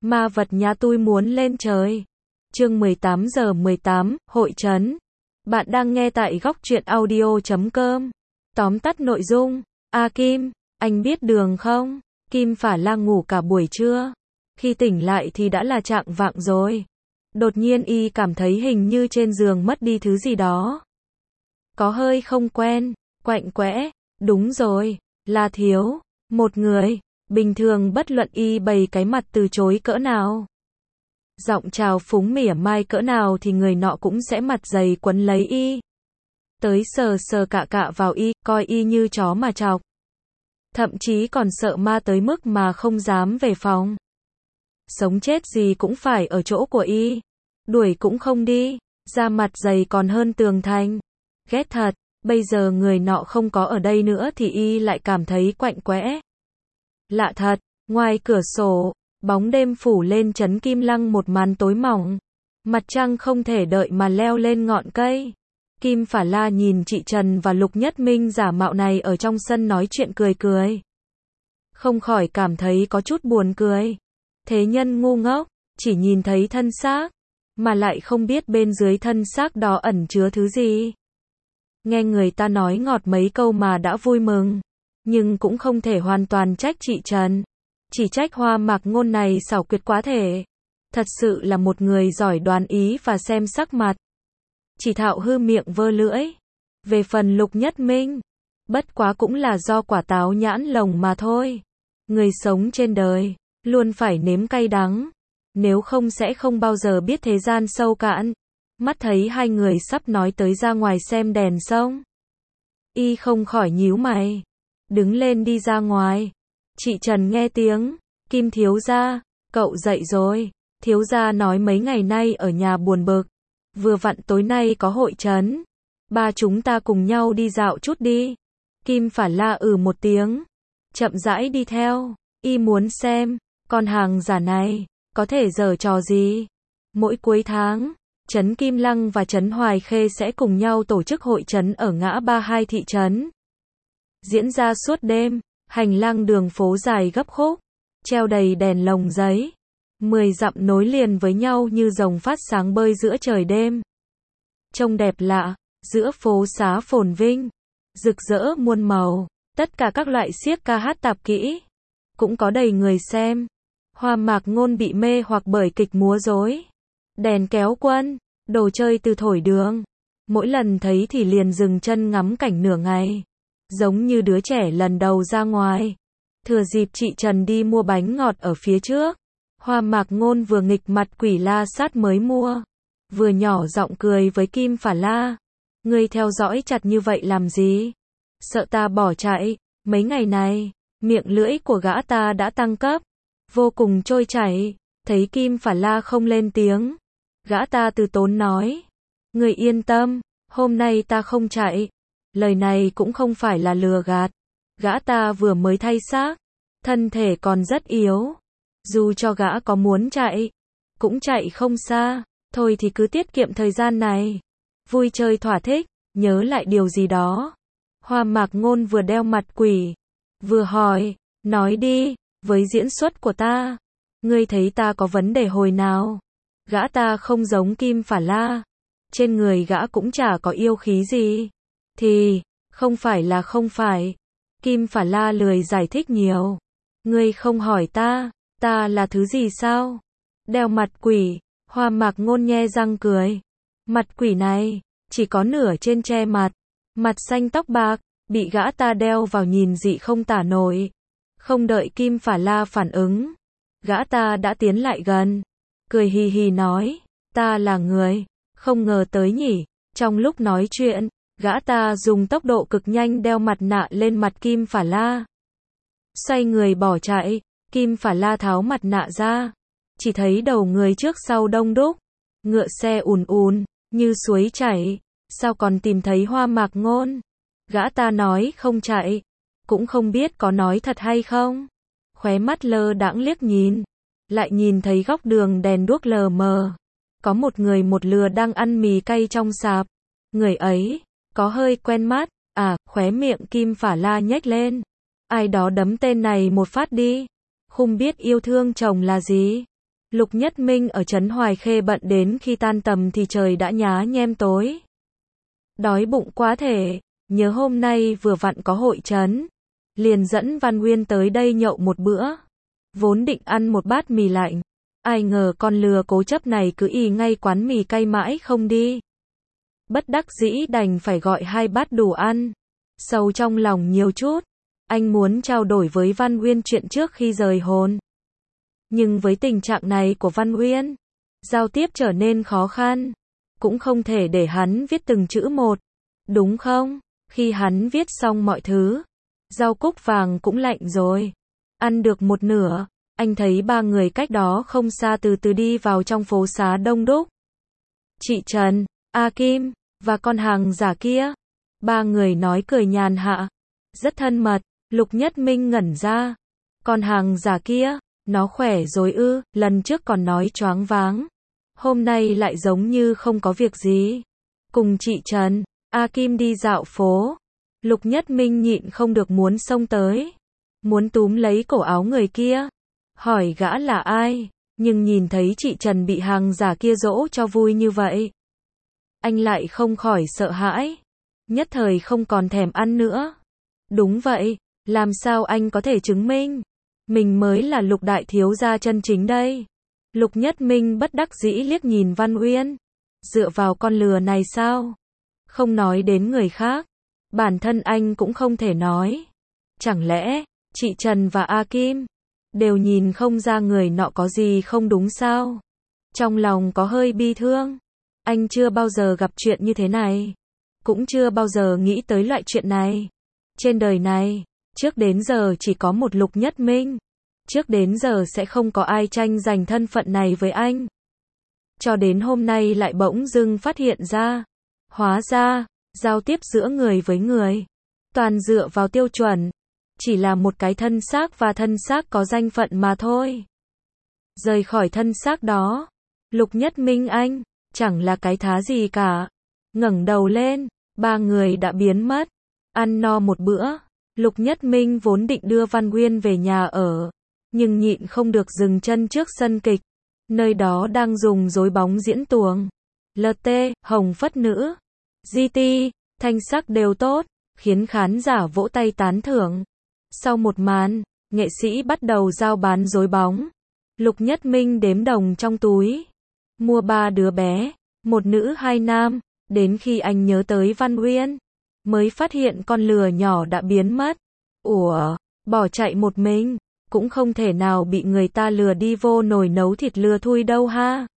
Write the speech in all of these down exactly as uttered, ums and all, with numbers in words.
Ma vật nhà tôi muốn lên trời. Chương mười tám giờ mười tám, hội trấn. Bạn đang nghe tại góc truyện audio chấm com. Tóm tắt nội dung. A Kim, anh biết đường không? Kim Phả La ngủ cả buổi trưa. Khi tỉnh lại thì đã là chạng vạng rồi. Đột nhiên y cảm thấy hình như trên giường mất đi thứ gì đó. Có hơi không quen, quạnh quẽ. Đúng rồi, là thiếu. Một người. Bình thường bất luận y bày cái mặt từ chối cỡ nào, giọng chào phúng mỉa mai cỡ nào thì người nọ cũng sẽ mặt dày quấn lấy y. Tới sờ sờ cạ cạ vào y, coi y như chó mà chọc. Thậm chí còn sợ ma tới mức mà không dám về phòng. Sống chết gì cũng phải ở chỗ của y. Đuổi cũng không đi, da mặt dày còn hơn tường thành. Ghét thật, bây giờ người nọ không có ở đây nữa thì y lại cảm thấy quạnh quẽ. Lạ thật, ngoài cửa sổ, bóng đêm phủ lên trấn Kim Lăng một màn tối mỏng. Mặt trăng không thể đợi mà leo lên ngọn cây. Kim Phả La nhìn chị Trần và Lục Nhất Minh giả mạo này ở trong sân nói chuyện cười cười. Không khỏi cảm thấy có chút buồn cười. Thế nhân ngu ngốc, chỉ nhìn thấy thân xác, mà lại không biết bên dưới thân xác đó ẩn chứa thứ gì. Nghe người ta nói ngọt mấy câu mà đã vui mừng. Nhưng cũng không thể hoàn toàn trách chị Trần. Chỉ trách Hoa Mạc Ngôn này xảo quyệt quá thể. Thật sự là một người giỏi đoán ý và xem sắc mặt. Chỉ thạo hư miệng vơ lưỡi. Về phần Lục Nhất Minh, bất quá cũng là do quả táo nhãn lồng mà thôi. Người sống trên đời, luôn phải nếm cay đắng. Nếu không sẽ không bao giờ biết thế gian sâu cạn. Mắt thấy hai người sắp nói tới ra ngoài xem đèn sông. Y không khỏi nhíu mày. Đứng lên đi ra ngoài. Chị Trần nghe tiếng. Kim thiếu gia, cậu dậy rồi. Thiếu gia nói mấy ngày nay ở nhà buồn bực. Vừa vặn tối nay có hội trấn. Ba chúng ta cùng nhau đi dạo chút đi. Kim Phả La ừ một tiếng. Chậm rãi đi theo. Y muốn xem, con hàng giả này, có thể giở trò gì. Mỗi cuối tháng, trấn Kim Lăng và trấn Hoài Khê sẽ cùng nhau tổ chức hội trấn ở ngã ba hai thị trấn. Diễn ra suốt đêm, hành lang đường phố dài gấp khúc, treo đầy đèn lồng giấy. Mười dặm nối liền với nhau như rồng phát sáng bơi giữa trời đêm. Trông đẹp lạ, giữa phố xá phồn vinh, rực rỡ muôn màu, tất cả các loại xiếc ca hát tạp kỹ, cũng có đầy người xem. Hoa Mạc Ngôn bị mê hoặc bởi kịch múa rối, đèn kéo quân, đồ chơi từ thổi đường. Mỗi lần thấy thì liền dừng chân ngắm cảnh nửa ngày. Giống như đứa trẻ lần đầu ra ngoài. Thừa dịp chị Trần đi mua bánh ngọt ở phía trước, Hoa Mạc Ngôn vừa nghịch mặt quỷ la sát mới mua, vừa nhỏ giọng cười với Kim Phả La. Ngươi theo dõi chặt như vậy làm gì? Sợ ta bỏ chạy? Mấy ngày này, miệng lưỡi của gã ta đã tăng cấp, vô cùng trôi chảy. Thấy Kim Phả La không lên tiếng, gã ta từ tốn nói. Ngươi yên tâm, hôm nay ta không chạy. Lời này cũng không phải là lừa gạt. Gã ta vừa mới thay xác, thân thể còn rất yếu. Dù cho gã có muốn chạy, cũng chạy không xa. Thôi thì cứ tiết kiệm thời gian này, vui chơi thỏa thích, nhớ lại điều gì đó. Hoa Mạc Ngôn vừa đeo mặt quỷ, vừa hỏi, nói đi, với diễn xuất của ta, ngươi thấy ta có vấn đề hồi nào? Gã ta không giống Kim Phả La, trên người gã cũng chả có yêu khí gì. Thì, không phải là không phải. Kim Phả La lười giải thích nhiều. Ngươi không hỏi ta, ta là thứ gì sao? Đeo mặt quỷ, Hoa Mạc Ngôn nhe răng cười. Mặt quỷ này, chỉ có nửa trên che mặt. Mặt xanh tóc bạc, bị gã ta đeo vào nhìn dị không tả nổi. Không đợi Kim Phả La phản ứng, gã ta đã tiến lại gần. Cười hì hì nói, ta là người, không ngờ tới nhỉ. Trong lúc nói chuyện, gã ta dùng tốc độ cực nhanh đeo mặt nạ lên mặt Kim Phả La. Xoay người bỏ chạy, Kim Phả La tháo mặt nạ ra. Chỉ thấy đầu người trước sau đông đúc, ngựa xe ùn ùn, như suối chảy. Sao còn tìm thấy Hoa Mạc Ngôn? Gã ta nói không chạy, cũng không biết có nói thật hay không. Khóe mắt lơ đãng liếc nhìn, lại nhìn thấy góc đường đèn đuốc lờ mờ. Có một người một lừa đang ăn mì cay trong sạp. Người ấy có hơi quen mắt. À, khóe miệng Kim Phả La nhếch lên. Ai đó đấm tên này một phát đi. Không biết yêu thương chồng là gì. Lục Nhất Minh ở trấn Hoài Khê bận đến khi tan tầm thì trời đã nhá nhem tối. Đói bụng quá thể, nhớ hôm nay vừa vặn có hội trấn, liền dẫn Văn Uyên tới đây nhậu một bữa. Vốn định ăn một bát mì lạnh, ai ngờ con lừa cố chấp này cứ ì ngay quán mì cay mãi không đi. Bất đắc dĩ đành phải gọi hai bát đủ ăn. Sâu trong lòng nhiều chút, anh muốn trao đổi với Văn Uyên chuyện trước khi rời hồn. Nhưng với tình trạng này của Văn Uyên, giao tiếp trở nên khó khăn. Cũng không thể để hắn viết từng chữ một, đúng không? Khi hắn viết xong mọi thứ, rau cúc vàng cũng lạnh rồi. Ăn được một nửa, anh thấy ba người cách đó không xa từ từ đi vào trong phố xá đông đúc. Chị Trần, A Kim, và con hàng giả kia. Ba người nói cười nhàn hạ, rất thân mật. Lục Nhất Minh ngẩn ra. Con hàng giả kia, nó khỏe rồi ư? Lần trước còn nói choáng váng, hôm nay lại giống như không có việc gì. Cùng chị Trần, A Kim đi dạo phố. Lục Nhất Minh nhịn không được muốn xông tới, muốn túm lấy cổ áo người kia, hỏi gã là ai, nhưng nhìn thấy chị Trần bị hàng giả kia dỗ cho vui như vậy, anh lại không khỏi sợ hãi, nhất thời không còn thèm ăn nữa. Đúng vậy, làm sao anh có thể chứng minh mình mới là Lục đại thiếu gia chân chính đây? Lục Nhất Minh bất đắc dĩ liếc nhìn Văn Uyên. Dựa vào con lừa này sao? Không nói đến người khác, bản thân anh cũng không thể nói. Chẳng lẽ, chị Trần và A Kim đều nhìn không ra người nọ có gì không đúng sao? Trong lòng có hơi bi thương. Anh chưa bao giờ gặp chuyện như thế này, cũng chưa bao giờ nghĩ tới loại chuyện này. Trên đời này, trước đến giờ chỉ có một Lục Nhất Minh. Trước đến giờ sẽ không có ai tranh giành thân phận này với anh. Cho đến hôm nay lại bỗng dưng phát hiện ra. Hóa ra, giao tiếp giữa người với người, toàn dựa vào tiêu chuẩn. Chỉ là một cái thân xác và thân xác có danh phận mà thôi. Rời khỏi thân xác đó, Lục Nhất Minh anh, chẳng là cái thá gì cả. Ngẩng đầu lên, ba người đã biến mất. Ăn no một bữa, Lục Nhất Minh vốn định đưa Văn Uyên về nhà ở, nhưng nhịn không được dừng chân trước sân kịch. Nơi đó đang dùng rối bóng diễn tuồng. lờ tê, Hồng Phất Nữ, giê tê, thanh sắc đều tốt, khiến khán giả vỗ tay tán thưởng. Sau một màn, nghệ sĩ bắt đầu giao bán rối bóng. Lục Nhất Minh đếm đồng trong túi, mua ba đứa bé, một nữ hai nam, đến khi anh nhớ tới Văn Uyên, mới phát hiện con lừa nhỏ đã biến mất. Ủa, bỏ chạy một mình, cũng không thể nào bị người ta lừa đi vô nồi nấu thịt lừa thui đâu ha.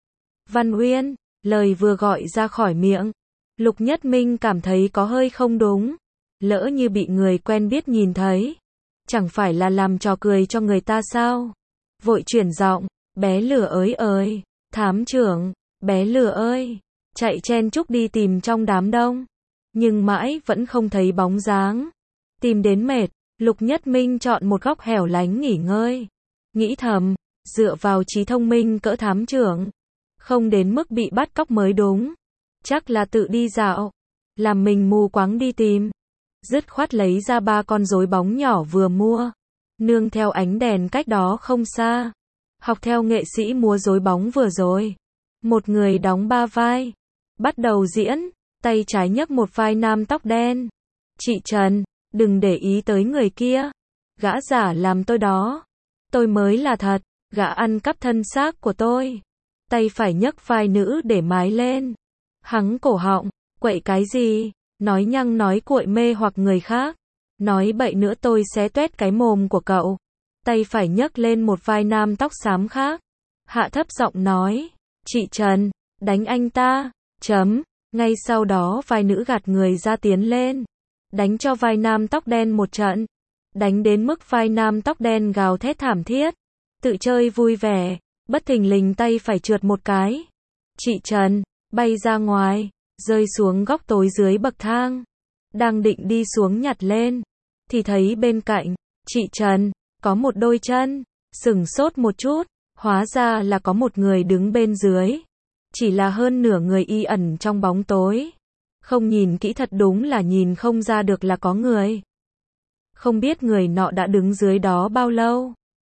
Văn Uyên, lời vừa gọi ra khỏi miệng, Lục Nhất Minh cảm thấy có hơi không đúng. Lỡ như bị người quen biết nhìn thấy, chẳng phải là làm trò cười cho người ta sao? Vội chuyển giọng, bé lừa ơi ơi, thám trưởng, bé lừa ơi, chạy chen chúc đi tìm trong đám đông, nhưng mãi vẫn không thấy bóng dáng. Tìm đến mệt, Lục Nhất Minh chọn một góc hẻo lánh nghỉ ngơi. Nghĩ thầm, dựa vào trí thông minh cỡ thám trưởng, không đến mức bị bắt cóc mới đúng. Chắc là tự đi dạo, làm mình mù quáng đi tìm. Dứt khoát lấy ra ba con rối bóng nhỏ vừa mua, nương theo ánh đèn cách đó không xa, học theo nghệ sĩ múa rối bóng vừa rồi. Một người đóng ba vai, bắt đầu diễn, tay trái nhấc một vai nam tóc đen. Chị Trần, đừng để ý tới người kia, gã giả làm tôi đó, tôi mới là thật, gã ăn cắp thân xác của tôi. Tay phải nhấc vai nữ để mái lên, hắng cổ họng, quậy cái gì, nói nhăng nói cuội mê hoặc người khác, nói bậy nữa tôi xé toét cái mồm của cậu. Tay phải nhấc lên một vai nam tóc xám khác, hạ thấp giọng nói, chị Trần, đánh anh ta, chấm. Ngay sau đó vai nữ gạt người ra tiến lên, đánh cho vai nam tóc đen một trận, đánh đến mức vai nam tóc đen gào thét thảm thiết. Tự chơi vui vẻ, bất thình lình tay phải trượt một cái. Chị Trần, bay ra ngoài, rơi xuống góc tối dưới bậc thang. Đang định đi xuống nhặt lên, thì thấy bên cạnh, chị Trần, có một đôi chân, sửng sốt một chút, hóa ra là có một người đứng bên dưới. Chỉ là hơn nửa người y ẩn trong bóng tối. Không nhìn kỹ thật đúng là nhìn không ra được là có người. Không biết người nọ đã đứng dưới đó bao lâu.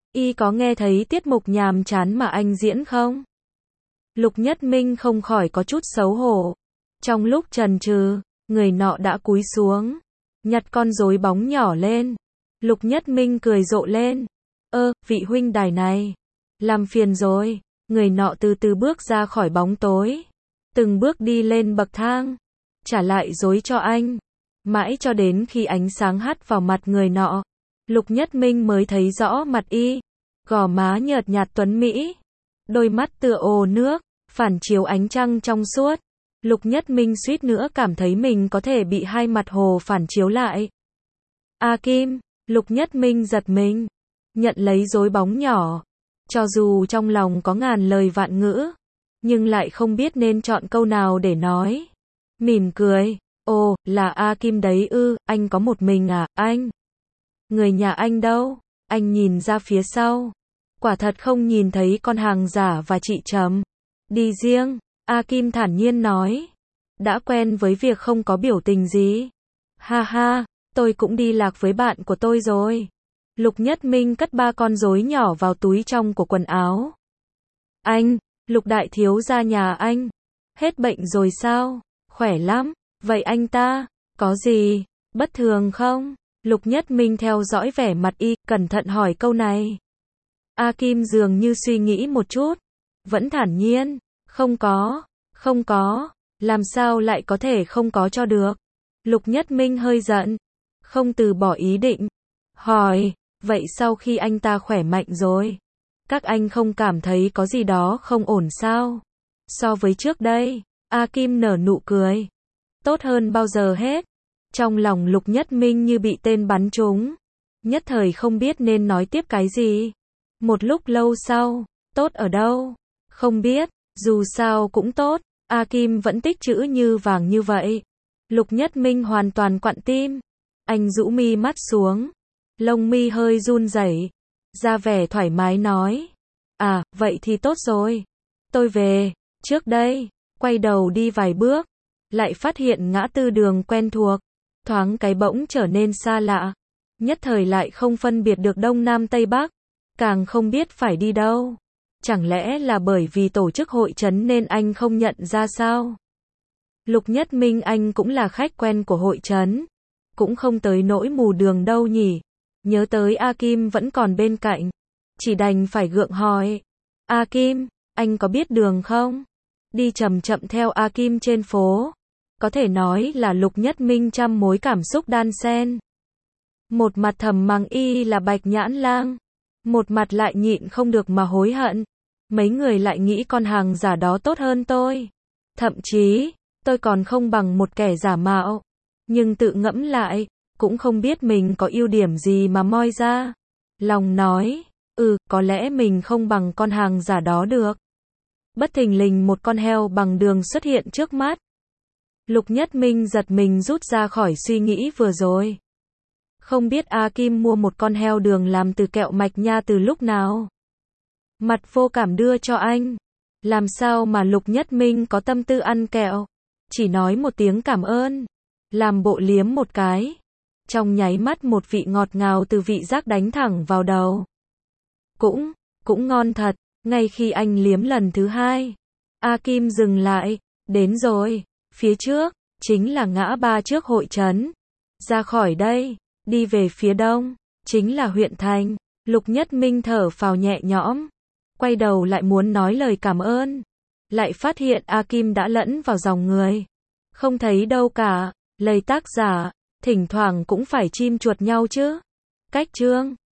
Y có nghe thấy tiết mục nhàm chán mà anh diễn không? Lục Nhất Minh không khỏi có chút xấu hổ. Trong lúc chần chừ, người nọ đã cúi xuống, nhặt con rối bóng nhỏ lên. Lục Nhất Minh cười rộ lên. Ơ, vị huynh đài này, làm phiền rồi. Người nọ từ từ bước ra khỏi bóng tối, từng bước đi lên bậc thang, trả lại rối cho anh. Mãi cho đến khi ánh sáng hắt vào mặt người nọ, Lục Nhất Minh mới thấy rõ mặt y, gò má nhợt nhạt tuấn mỹ, đôi mắt tựa ồ nước, phản chiếu ánh trăng trong suốt. Lục Nhất Minh suýt nữa cảm thấy mình có thể bị hai mặt hồ phản chiếu lại. A Kim, Lục Nhất Minh giật mình, nhận lấy rối bóng nhỏ. Cho dù trong lòng có ngàn lời vạn ngữ, nhưng lại không biết nên chọn câu nào để nói. Mỉm cười, ồ, là A Kim đấy ư, anh có một mình à, anh? Người nhà anh đâu? Anh nhìn ra phía sau, quả thật không nhìn thấy con hàng giả và chị Trầm. Đi riêng, A Kim thản nhiên nói. Đã quen với việc không có biểu tình gì. Ha ha, tôi cũng đi lạc với bạn của tôi rồi. Lục Nhất Minh cất ba con rối nhỏ vào túi trong của quần áo. Anh, Lục đại thiếu gia nhà anh, hết bệnh rồi sao? Khỏe lắm, vậy anh ta, có gì bất thường không? Lục Nhất Minh theo dõi vẻ mặt y, cẩn thận hỏi câu này. A Kim dường như suy nghĩ một chút, vẫn thản nhiên, không có, không có, làm sao lại có thể không có cho được? Lục Nhất Minh hơi giận, không từ bỏ ý định, hỏi, vậy sau khi anh ta khỏe mạnh rồi, các anh không cảm thấy có gì đó không ổn sao? So với trước đây, A Kim nở nụ cười, tốt hơn bao giờ hết. Trong lòng Lục Nhất Minh như bị tên bắn trúng, nhất thời không biết nên nói tiếp cái gì. Một lúc lâu sau, tốt ở đâu? Không biết, dù sao cũng tốt, A Kim vẫn tích trữ như vàng như vậy. Lục Nhất Minh hoàn toàn quặn tim, anh rũ mi mắt xuống, lông mi hơi run rẩy, ra vẻ thoải mái nói, à, vậy thì tốt rồi, tôi về, trước đây, quay đầu đi vài bước, lại phát hiện ngã tư đường quen thuộc, thoáng cái bỗng trở nên xa lạ, nhất thời lại không phân biệt được đông nam tây bắc, càng không biết phải đi đâu. Chẳng lẽ là bởi vì tổ chức hội trấn nên anh không nhận ra sao? Lục Nhất Minh anh cũng là khách quen của hội trấn, cũng không tới nỗi mù đường đâu nhỉ. Nhớ tới A Kim vẫn còn bên cạnh, chỉ đành phải gượng hỏi. A Kim, anh có biết đường không? Đi chậm chậm theo A Kim trên phố, có thể nói là Lục Nhất Minh trăm mối cảm xúc đan xen. Một mặt thầm mắng y là bạch nhãn lang, một mặt lại nhịn không được mà hối hận. Mấy người lại nghĩ con hàng giả đó tốt hơn tôi. Thậm chí, tôi còn không bằng một kẻ giả mạo. Nhưng tự ngẫm lại, cũng không biết mình có ưu điểm gì mà moi ra. Lòng nói, ừ, có lẽ mình không bằng con hàng giả đó được. Bất thình lình một con heo bằng đường xuất hiện trước mắt. Lục Nhất Minh giật mình rút ra khỏi suy nghĩ vừa rồi. Không biết A Kim mua một con heo đường làm từ kẹo mạch nha từ lúc nào. Mặt vô cảm đưa cho anh. Làm sao mà Lục Nhất Minh có tâm tư ăn kẹo. Chỉ nói một tiếng cảm ơn. Làm bộ liếm một cái. Trong nháy mắt một vị ngọt ngào từ vị giác đánh thẳng vào đầu. Cũng, cũng ngon thật. Ngay khi anh liếm lần thứ hai, A Kim dừng lại. Đến rồi. Phía trước, chính là ngã ba trước hội trấn. Ra khỏi đây, đi về phía đông, chính là huyện thành. Lục Nhất Minh thở phào nhẹ nhõm. Quay đầu lại muốn nói lời cảm ơn. Lại phát hiện A Kim đã lẫn vào dòng người. Không thấy đâu cả. Lời tác giả, thỉnh thoảng cũng phải chim chuột nhau chứ. Cách chương